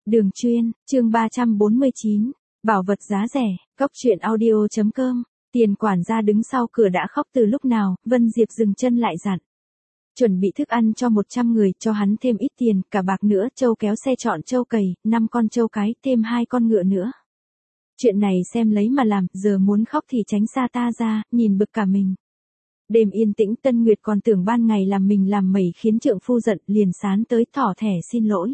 Đường chuyên, chương 349, bảo vật giá rẻ, cóc truyện audio.com, Tiền quản gia đứng sau cửa đã khóc từ lúc nào, Vân Diệp dừng chân lại dặn. Chuẩn bị thức ăn cho 100 người, cho hắn thêm ít tiền, cả bạc nữa, trâu kéo xe chọn trâu cày, 5 con trâu cái, thêm 2 con ngựa nữa. Chuyện này xem lấy mà làm, giờ muốn khóc thì tránh xa ta ra, nhìn bực cả mình. Đêm yên tĩnh Tân Nguyệt còn tưởng ban ngày làm mình làm mẩy khiến trượng phu giận, liền sán tới thỏ thẻ xin lỗi.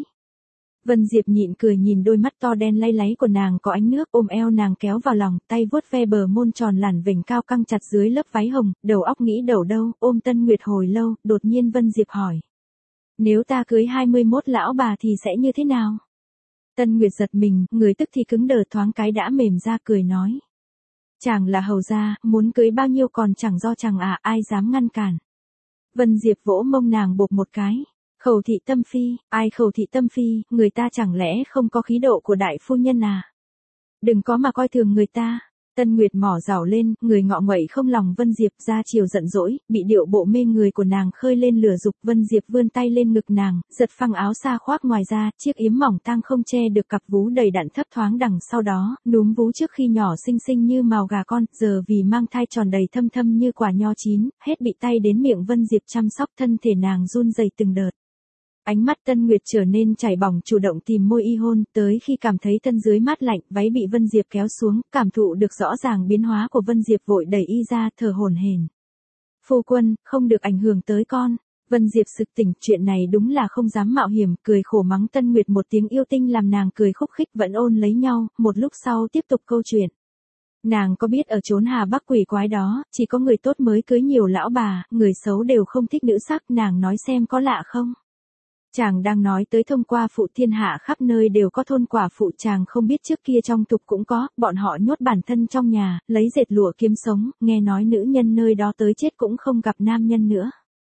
Vân Diệp nhịn cười nhìn đôi mắt to đen lay láy của nàng có ánh nước, ôm eo nàng kéo vào lòng, tay vuốt ve bờ môn tròn lẳn vểnh cao căng chặt dưới lớp váy hồng, đầu óc nghĩ đầu đâu, ôm Tân Nguyệt hồi lâu, đột nhiên Vân Diệp hỏi. Nếu ta cưới 21 lão bà thì sẽ như thế nào? Tân Nguyệt giật mình, người tức thì cứng đờ, thoáng cái đã mềm ra cười nói. Chàng là hầu gia, muốn cưới bao nhiêu còn chẳng do chàng à, ai dám ngăn cản. Vân Diệp vỗ mông nàng bộp một cái. Khẩu thị tâm phi, ai khẩu thị tâm phi, người ta chẳng lẽ không có khí độ của đại phu nhân à? Đừng có mà coi thường người ta. Tân Nguyệt mỏ rảo lên, người ngọ nguậy không lòng Vân Diệp ra chiều giận dỗi, bị điệu bộ mê người của nàng khơi lên lửa dục. Vân Diệp vươn tay lên ngực nàng, giật phăng áo xa khoác ngoài ra, chiếc yếm mỏng tang không che được cặp vú đầy đặn thấp thoáng đằng sau đó, núm vú trước khi nhỏ xinh xinh như mào gà con, giờ vì mang thai tròn đầy thâm thâm như quả nho chín, hết bị tay đến miệng Vân Diệp chăm sóc, thân thể nàng run rẩy từng đợt. Ánh mắt Tân Nguyệt trở nên chảy bỏng, chủ động tìm môi y hôn, tới khi cảm thấy thân dưới mát lạnh, váy bị Vân Diệp kéo xuống, cảm thụ được rõ ràng biến hóa của Vân Diệp vội đẩy y ra, thở hổn hển. Phu quân, không được ảnh hưởng tới con. Vân Diệp sực tỉnh, chuyện này đúng là không dám mạo hiểm, cười khổ mắng Tân Nguyệt một tiếng yêu tinh làm nàng cười khúc khích, vẫn ôn lấy nhau, một lúc sau tiếp tục câu chuyện. Nàng có biết ở chốn Hà Bắc quỷ quái đó, chỉ có người tốt mới cưới nhiều lão bà, người xấu đều không thích nữ sắc, nàng nói xem có lạ không? Chàng đang nói tới thông qua phụ, thiên hạ khắp nơi đều có thôn quả phụ, chàng không biết trước kia trong tục cũng có, bọn họ nhốt bản thân trong nhà, lấy dệt lụa kiếm sống, nghe nói nữ nhân nơi đó tới chết cũng không gặp nam nhân nữa.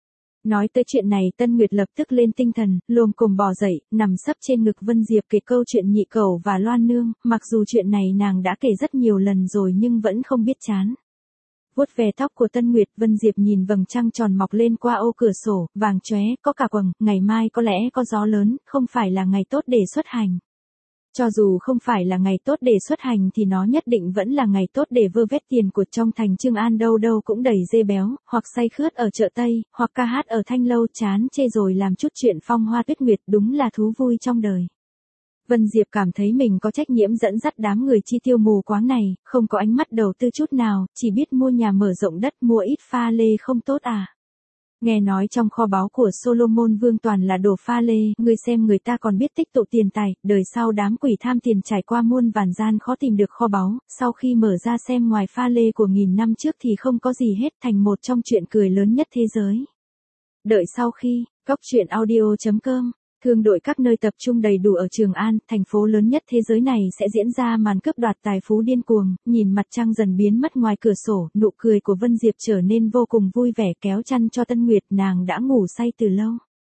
Nói tới chuyện này Tân Nguyệt lập tức lên tinh thần, lồm cồm bò dậy, nằm sấp trên ngực Vân Diệp kể câu chuyện nhị cẩu và Loan Nương, mặc dù chuyện này nàng đã kể rất nhiều lần rồi nhưng vẫn không biết chán. Vuốt về tóc của Tân Nguyệt, Vân Diệp nhìn vầng trăng tròn mọc lên qua ô cửa sổ, vàng chóe, có cả quầng, ngày mai có lẽ có gió lớn, không phải là ngày tốt để xuất hành. Cho dù không phải là ngày tốt để xuất hành thì nó nhất định vẫn là ngày tốt để vơ vét tiền của trong thành Trương An, đâu đâu cũng đầy dê béo, hoặc say khướt ở chợ Tây, hoặc ca hát ở Thanh Lâu, chán chê rồi làm chút chuyện phong hoa tuyết nguyệt, đúng là thú vui trong đời. Vân Diệp cảm thấy mình có trách nhiệm dẫn dắt đám người chi tiêu mù quáng này, không có ánh mắt đầu tư chút nào, chỉ biết mua nhà mở rộng đất, mua ít pha lê không tốt à. Nghe nói trong kho báu của Solomon Vương toàn là đồ pha lê, người xem người ta còn biết tích tụ tiền tài, đời sau đám quỷ tham tiền trải qua muôn vàn gian khó tìm được kho báu, sau khi mở ra xem ngoài pha lê của 1000 năm trước thì không có gì hết, thành một trong chuyện cười lớn nhất thế giới. Đợi sau khi, cóc truyện audio.com thương đội các nơi tập trung đầy đủ ở Trường An, thành phố lớn nhất thế giới này sẽ diễn ra màn cướp đoạt tài phú điên cuồng, nhìn mặt trăng dần biến mất ngoài cửa sổ, nụ cười của Vân Diệp trở nên vô cùng vui vẻ, kéo chăn cho Tân Nguyệt, nàng đã ngủ say từ lâu.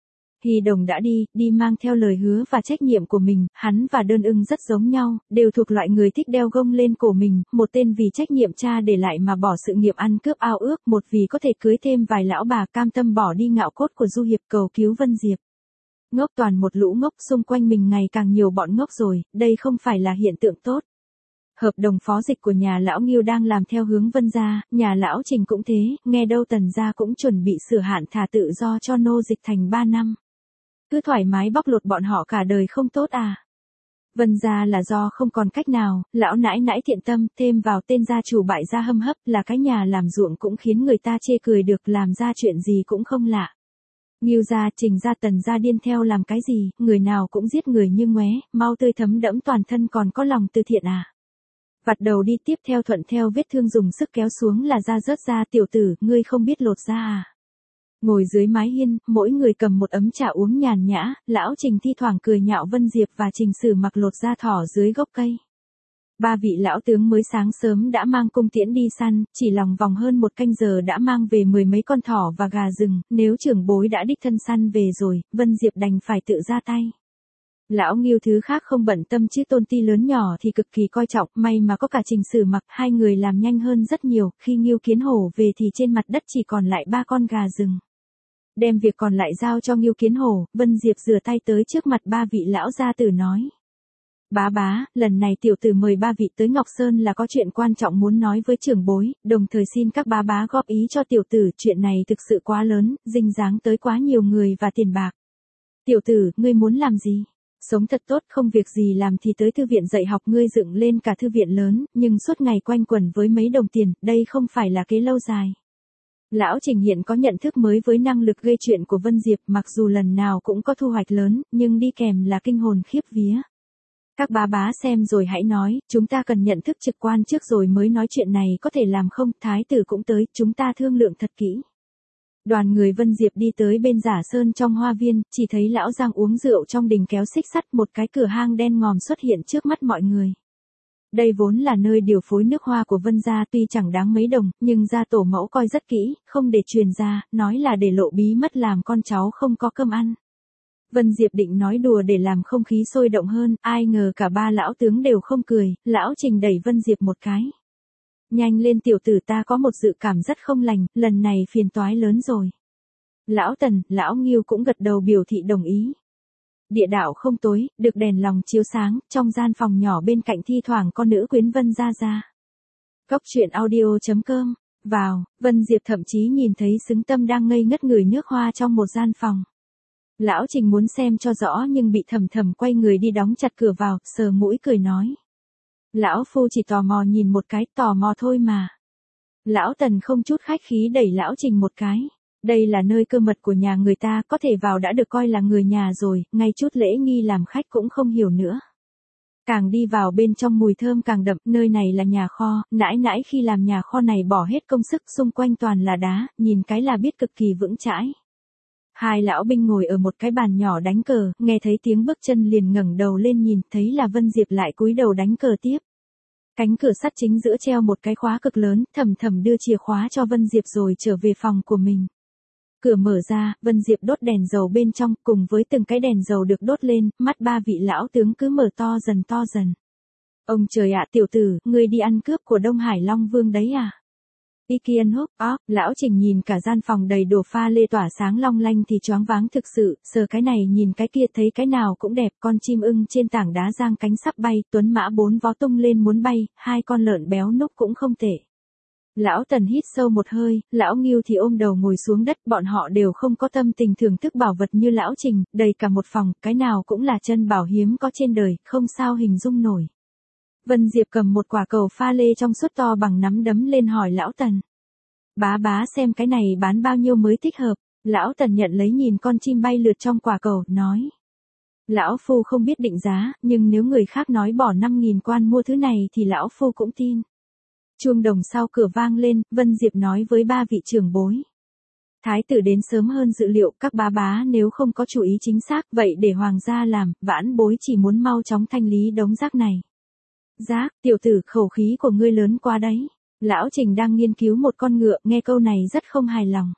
Hy Đồng đã đi mang theo lời hứa và trách nhiệm của mình, hắn và Đơn Ưng rất giống nhau, đều thuộc loại người thích đeo gông lên cổ mình, một tên vì trách nhiệm cha để lại mà bỏ sự nghiệp ăn cướp ao ước, một vì có thể cưới thêm vài lão bà cam tâm bỏ đi ngạo cốt của du hiệp cầu cứu Vân Diệp. Ngốc toàn một lũ ngốc, xung quanh mình ngày càng nhiều bọn ngốc rồi, đây không phải là hiện tượng tốt. Hợp đồng phó dịch của nhà lão Ngưu đang làm theo hướng Vân gia, nhà lão Trình cũng thế, nghe đâu Tần gia cũng chuẩn bị sửa hạn thả tự do cho nô dịch thành 3 năm. Cứ thoải mái bóc lột bọn họ cả đời không tốt à. Vân gia là do không còn cách nào, lão nãi nãi thiện tâm, thêm vào tên gia chủ bại gia hâm hấp, là cái nhà làm ruộng cũng khiến người ta chê cười được, làm ra chuyện gì cũng không lạ. Ngưu gia, Trình gia, Tần gia điên theo làm cái gì, người nào cũng giết người như ngoé, mau tươi thấm đẫm toàn thân còn có lòng từ thiện à. Vặt đầu đi, tiếp theo thuận theo vết thương dùng sức kéo xuống là da rớt ra, tiểu tử, ngươi không biết lột da à. Ngồi dưới mái hiên, mỗi người cầm một ấm trà uống nhàn nhã, lão Trình thi thoảng cười nhạo Vân Diệp và Trình Sử mặc lột da thỏ dưới gốc cây. Ba vị lão tướng mới sáng sớm đã mang cung tiễn đi săn, chỉ lòng vòng hơn một canh giờ đã mang về 10 mấy con thỏ và gà rừng, nếu trưởng bối đã đích thân săn về rồi, Vân Diệp đành phải tự ra tay. Lão Ngưu thứ khác không bận tâm chứ Tôn Ti lớn nhỏ thì cực kỳ coi trọng, may mà có cả Trình Sử mặc, hai người làm nhanh hơn rất nhiều, khi Ngưu Kiến Hổ về thì trên mặt đất chỉ còn lại 3 con gà rừng. Đem việc còn lại giao cho Ngưu Kiến Hổ, Vân Diệp rửa tay tới trước mặt ba vị lão gia tử nói. Bá, lần này tiểu tử mời ba vị tới Ngọc Sơn là có chuyện quan trọng muốn nói với trưởng bối, đồng thời xin các bá góp ý cho tiểu tử, chuyện này thực sự quá lớn, dinh dáng tới quá nhiều người và tiền bạc. Tiểu tử, ngươi muốn làm gì? Sống thật tốt, không việc gì làm thì tới thư viện dạy học, ngươi dựng lên cả thư viện lớn, nhưng suốt ngày quanh quẩn với mấy đồng tiền, đây không phải là kế lâu dài. Lão Trình hiện có nhận thức mới với năng lực gây chuyện của Vân Diệp, mặc dù lần nào cũng có thu hoạch lớn, nhưng đi kèm là kinh hồn khiếp vía. Các bá xem rồi hãy nói, chúng ta cần nhận thức trực quan trước rồi mới nói chuyện này có thể làm không, thái tử cũng tới, chúng ta thương lượng thật kỹ. Đoàn người Vân Diệp đi tới bên Giả Sơn trong hoa viên, chỉ thấy lão Giang uống rượu trong đình kéo xích sắt, một cái cửa hang đen ngòm xuất hiện trước mắt mọi người. Đây vốn là nơi điều phối nước hoa của Vân gia, tuy chẳng đáng mấy đồng, nhưng gia tổ mẫu coi rất kỹ, không để truyền ra, nói là để lộ bí mất làm con cháu không có cơm ăn. Vân Diệp định nói đùa để làm không khí sôi động hơn, ai ngờ cả ba lão tướng đều không cười, lão Trình đẩy Vân Diệp một cái. Nhanh lên tiểu tử, ta có một dự cảm rất không lành, lần này phiền toái lớn rồi. Lão Tần, lão Ngưu cũng gật đầu biểu thị đồng ý. Địa đạo không tối, được đèn lòng chiếu sáng, trong gian phòng nhỏ bên cạnh thi thoảng có nữ quyến Vân ra. Cốc truyện audio.com, vào, Vân Diệp thậm chí nhìn thấy Xứng Tâm đang ngây ngất ngửi nước hoa trong một gian phòng. Lão Trình muốn xem cho rõ nhưng bị thầm quay người đi đóng chặt cửa vào, sờ mũi cười nói. Lão Phu chỉ tò mò nhìn một cái, tò mò thôi mà. Lão Tần không chút khách khí đẩy Lão Trình một cái. Đây là nơi cơ mật của nhà người ta, có thể vào đã được coi là người nhà rồi, ngay chút lễ nghi làm khách cũng không hiểu nữa. Càng đi vào bên trong mùi thơm càng đậm, nơi này là nhà kho, nãi khi làm nhà kho này bỏ hết công sức, xung quanh toàn là đá, nhìn cái là biết cực kỳ vững chãi. Hai lão binh ngồi ở một cái bàn nhỏ đánh cờ, nghe thấy tiếng bước chân liền ngẩng đầu lên nhìn, thấy là Vân Diệp lại cúi đầu đánh cờ tiếp. Cánh cửa sắt chính giữa treo một cái khóa cực lớn, thầm đưa chìa khóa cho Vân Diệp rồi trở về phòng của mình. Cửa mở ra, Vân Diệp đốt đèn dầu bên trong, cùng với từng cái đèn dầu được đốt lên, mắt ba vị lão tướng cứ mở to dần. Ông trời ạ, tiểu tử, ngươi đi ăn cướp của Đông Hải Long Vương đấy à? Ikian hốc, lão Trình nhìn cả gian phòng đầy đồ pha lê tỏa sáng long lanh thì choáng váng thực sự, sờ cái này nhìn cái kia thấy cái nào cũng đẹp, con chim ưng trên tảng đá giang cánh sắp bay, tuấn mã 4 vó tung lên muốn bay, 2 con lợn béo núc cũng không tệ. Lão Tần hít sâu một hơi, lão Ngưu thì ôm đầu ngồi xuống đất, bọn họ đều không có tâm tình thưởng thức bảo vật như lão Trình, đầy cả một phòng, cái nào cũng là chân bảo hiếm có trên đời, không sao hình dung nổi. Vân Diệp cầm một quả cầu pha lê trong suốt to bằng nắm đấm lên hỏi lão Tần. Bá xem cái này bán bao nhiêu mới thích hợp, lão Tần nhận lấy nhìn con chim bay lượt trong quả cầu, nói. Lão Phu không biết định giá, nhưng nếu người khác nói bỏ 5.000 quan mua thứ này thì lão Phu cũng tin. Chuông đồng sau cửa vang lên, Vân Diệp nói với ba vị trưởng bối. Thái tử đến sớm hơn dự liệu, các bá nếu không có chủ ý chính xác, vậy để hoàng gia làm, vãn bối chỉ muốn mau chóng thanh lý đống rác này. Rác, tiểu tử, khẩu khí của ngươi lớn quá đấy. Lão Trình đang nghiên cứu một con ngựa, nghe câu này rất không hài lòng.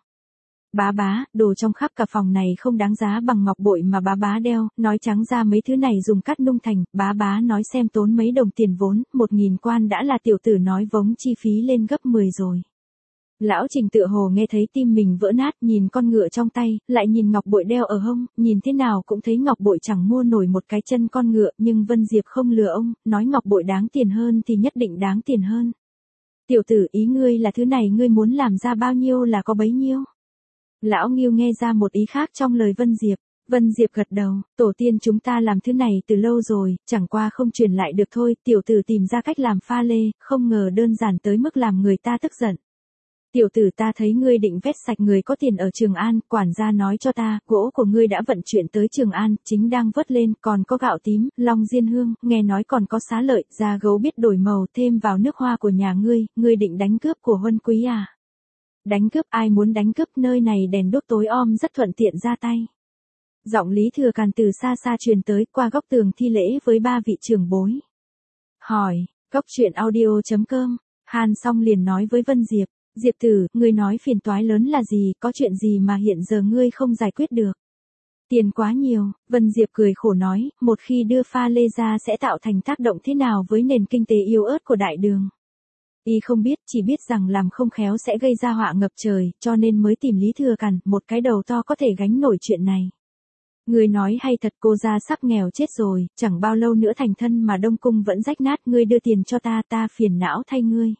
Bá, đồ trong khắp cả phòng này không đáng giá bằng ngọc bội mà bá đeo, nói trắng ra mấy thứ này dùng cát nung thành, bá nói xem tốn mấy đồng tiền vốn, 1.000 quan đã là tiểu tử nói vống chi phí lên gấp 10 rồi. Lão Trình tựa hồ nghe thấy tim mình vỡ nát, nhìn con ngựa trong tay, lại nhìn ngọc bội đeo ở hông, nhìn thế nào cũng thấy ngọc bội chẳng mua nổi một cái chân con ngựa, nhưng Vân Diệp không lừa ông, nói ngọc bội đáng tiền hơn thì nhất định đáng tiền hơn. Tiểu tử, ý ngươi là thứ này ngươi muốn làm ra bao nhiêu là có bấy nhiêu. Lão Ngưu nghe ra một ý khác trong lời Vân Diệp. Vân Diệp gật đầu, tổ tiên chúng ta làm thứ này từ lâu rồi, chẳng qua không truyền lại được thôi, tiểu tử tìm ra cách làm pha lê, không ngờ đơn giản tới mức làm người ta tức giận. Tiểu tử, ta thấy ngươi định vét sạch người có tiền ở Trường An, quản gia nói cho ta, gỗ của ngươi đã vận chuyển tới Trường An, chính đang vớt lên, còn có gạo tím, long diên hương, nghe nói còn có xá lợi, da gấu biết đổi màu, thêm vào nước hoa của nhà ngươi định đánh cướp của Huân Quý à? Đánh cướp, ai muốn đánh cướp, nơi này đèn đuốc tối om rất thuận tiện ra tay. Giọng Lý Thừa Càn từ xa truyền tới, qua góc tường thi lễ với ba vị trưởng bối. Hỏi, cốc truyện audio.com, Hàn xong liền nói với Vân Diệp. Diệp tử, ngươi nói phiền toái lớn là gì, có chuyện gì mà hiện giờ ngươi không giải quyết được? Tiền quá nhiều, Vân Diệp cười khổ nói, một khi đưa pha lê ra sẽ tạo thành tác động thế nào với nền kinh tế yếu ớt của đại đường. Y không biết, chỉ biết rằng làm không khéo sẽ gây ra họa ngập trời, cho nên mới tìm Lý Thừa Càn, một cái đầu to có thể gánh nổi chuyện này. Ngươi nói hay thật, cô gia sắp nghèo chết rồi, chẳng bao lâu nữa thành thân mà Đông Cung vẫn rách nát, ngươi đưa tiền cho ta, ta phiền não thay ngươi.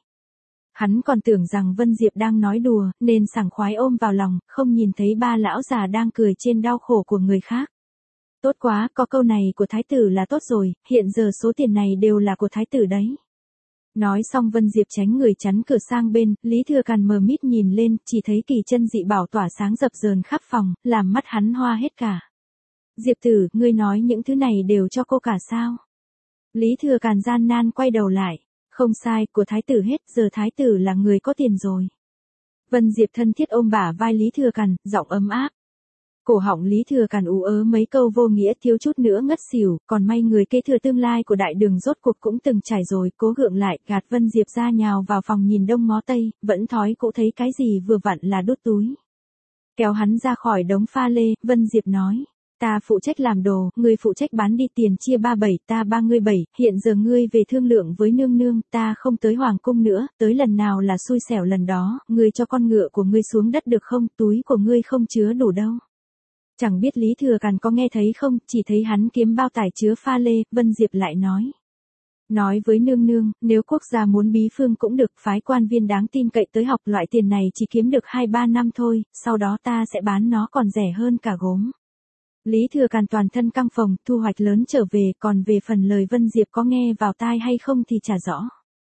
Hắn còn tưởng rằng Vân Diệp đang nói đùa, nên sảng khoái ôm vào lòng, không nhìn thấy ba lão già đang cười trên đau khổ của người khác. Tốt quá, có câu này của thái tử là tốt rồi, hiện giờ số tiền này đều là của thái tử đấy. Nói xong Vân Diệp tránh người chắn cửa sang bên, Lý Thừa Càn mờ mít nhìn lên, chỉ thấy kỳ chân dị bảo tỏa sáng dập dờn khắp phòng, làm mắt hắn hoa hết cả. Diệp tử, ngươi nói những thứ này đều cho cô cả sao? Lý Thừa Càn gian nan quay đầu lại. Không sai, của thái tử hết, giờ thái tử là người có tiền rồi. Vân Diệp thân thiết ôm bả vai Lý Thừa Càn, giọng ấm áp. Cổ họng Lý Thừa Càn ú ớ mấy câu vô nghĩa, thiếu chút nữa ngất xỉu, còn may người kế thừa tương lai của đại đường rốt cuộc cũng từng trải rồi, cố gượng lại, gạt Vân Diệp ra nhào vào phòng nhìn đông ngó tây, vẫn thói cũ thấy cái gì vừa vặn là đút túi. Kéo hắn ra khỏi đống pha lê, Vân Diệp nói. Ta phụ trách làm đồ, ngươi phụ trách bán đi, tiền chia 37, ta 3 ngươi 7, hiện giờ ngươi về thương lượng với nương nương, ta không tới hoàng cung nữa, tới lần nào là xui xẻo lần đó, ngươi cho con ngựa của ngươi xuống đất được không, túi của ngươi không chứa đủ đâu. Chẳng biết Lý Thừa Càn có nghe thấy không, chỉ thấy hắn kiếm bao tải chứa pha lê, Vân Diệp lại nói. Nói với nương nương, nếu quốc gia muốn bí phương cũng được, phái quan viên đáng tin cậy tới học, loại tiền này chỉ kiếm được 2-3 năm thôi, sau đó ta sẽ bán nó còn rẻ hơn cả gốm. Lý Thừa Càn toàn thân căng phồng, thu hoạch lớn trở về, còn về phần lời Vân Diệp có nghe vào tai hay không thì chả rõ.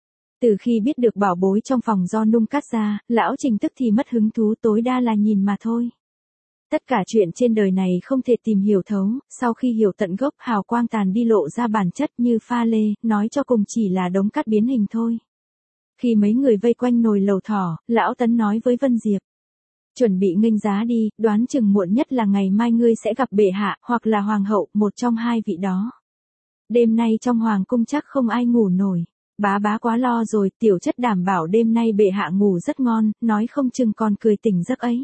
Từ khi biết được bảo bối trong phòng do nung cắt ra, lão Trình tức thì mất hứng thú, tối đa là nhìn mà thôi. Tất cả chuyện trên đời này không thể tìm hiểu thấu, sau khi hiểu tận gốc, hào quang tàn đi lộ ra bản chất như pha lê, nói cho cùng chỉ là đống cát biến hình thôi. Khi mấy người vây quanh nồi lẩu thỏ, lão Tấn nói với Vân Diệp. Chuẩn bị nghênh giá đi, đoán chừng muộn nhất là ngày mai ngươi sẽ gặp bệ hạ, hoặc là hoàng hậu, một trong hai vị đó. Đêm nay trong hoàng cung chắc không ai ngủ nổi. Bá quá lo rồi, tiểu chất đảm bảo đêm nay bệ hạ ngủ rất ngon, nói không chừng còn cười tỉnh giấc ấy.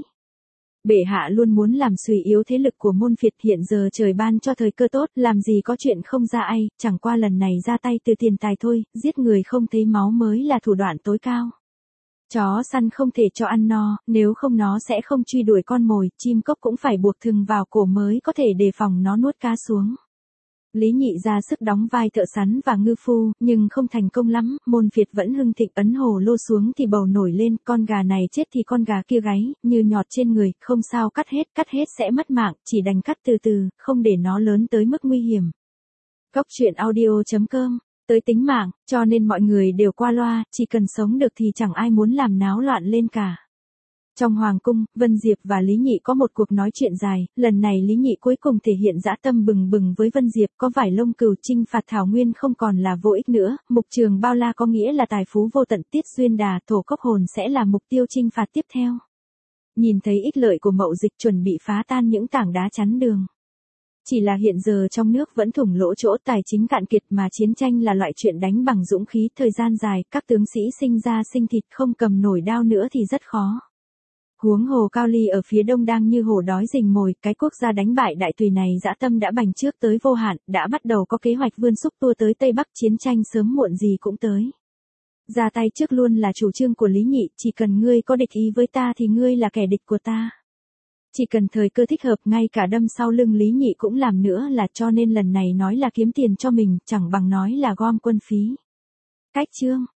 Bệ hạ luôn muốn làm suy yếu thế lực của môn phiệt, hiện giờ trời ban cho thời cơ tốt, làm gì có chuyện không ra ai, chẳng qua lần này ra tay từ tiền tài thôi, giết người không thấy máu mới là thủ đoạn tối cao. Chó săn không thể cho ăn no, nếu không nó sẽ không truy đuổi con mồi, chim cốc cũng phải buộc thừng vào cổ mới có thể đề phòng nó nuốt cá xuống. Lý Nhị ra sức đóng vai thợ sắn và ngư phu, nhưng không thành công lắm, môn phiệt vẫn hưng thịnh, ấn hồ lô xuống thì bầu nổi lên, con gà này chết thì con gà kia gáy, như nhọt trên người, không sao cắt hết sẽ mất mạng, chỉ đành cắt từ từ, không để nó lớn tới mức nguy hiểm. Góc truyện audio.com, tới tính mạng, cho nên mọi người đều qua loa, chỉ cần sống được thì chẳng ai muốn làm náo loạn lên cả. Trong hoàng cung, Vân Diệp và Lý Nhị có một cuộc nói chuyện dài, lần này Lý Nhị cuối cùng thể hiện dã tâm bừng bừng với Vân Diệp, có vải lông cừu chinh phạt Thảo Nguyên không còn là vô ích nữa, mục trường bao la có nghĩa là tài phú vô tận, tiết duyên đà, thổ cốc hồn sẽ là mục tiêu chinh phạt tiếp theo. Nhìn thấy ích lợi của Mậu Dịch, chuẩn bị phá tan những tảng đá chắn đường. Chỉ là hiện giờ trong nước vẫn thủng lỗ chỗ, tài chính cạn kiệt, mà chiến tranh là loại chuyện đánh bằng dũng khí, thời gian dài, các tướng sĩ sinh ra sinh thịt, không cầm nổi đao nữa thì rất khó. Huống hồ Cao Ly ở phía đông đang như hổ đói rình mồi, cái quốc gia đánh bại Đại Tùy này dã tâm đã bành trước tới vô hạn, đã bắt đầu có kế hoạch vươn xúc tua tới Tây Bắc, chiến tranh sớm muộn gì cũng tới. Ra tay trước luôn là chủ trương của Lý Nhị, chỉ cần ngươi có địch ý với ta thì ngươi là kẻ địch của ta. Chỉ cần thời cơ thích hợp, ngay cả đâm sau lưng Lý Nhị cũng làm nữa, là cho nên lần này nói là kiếm tiền cho mình, chẳng bằng nói là gom quân phí. Cách chương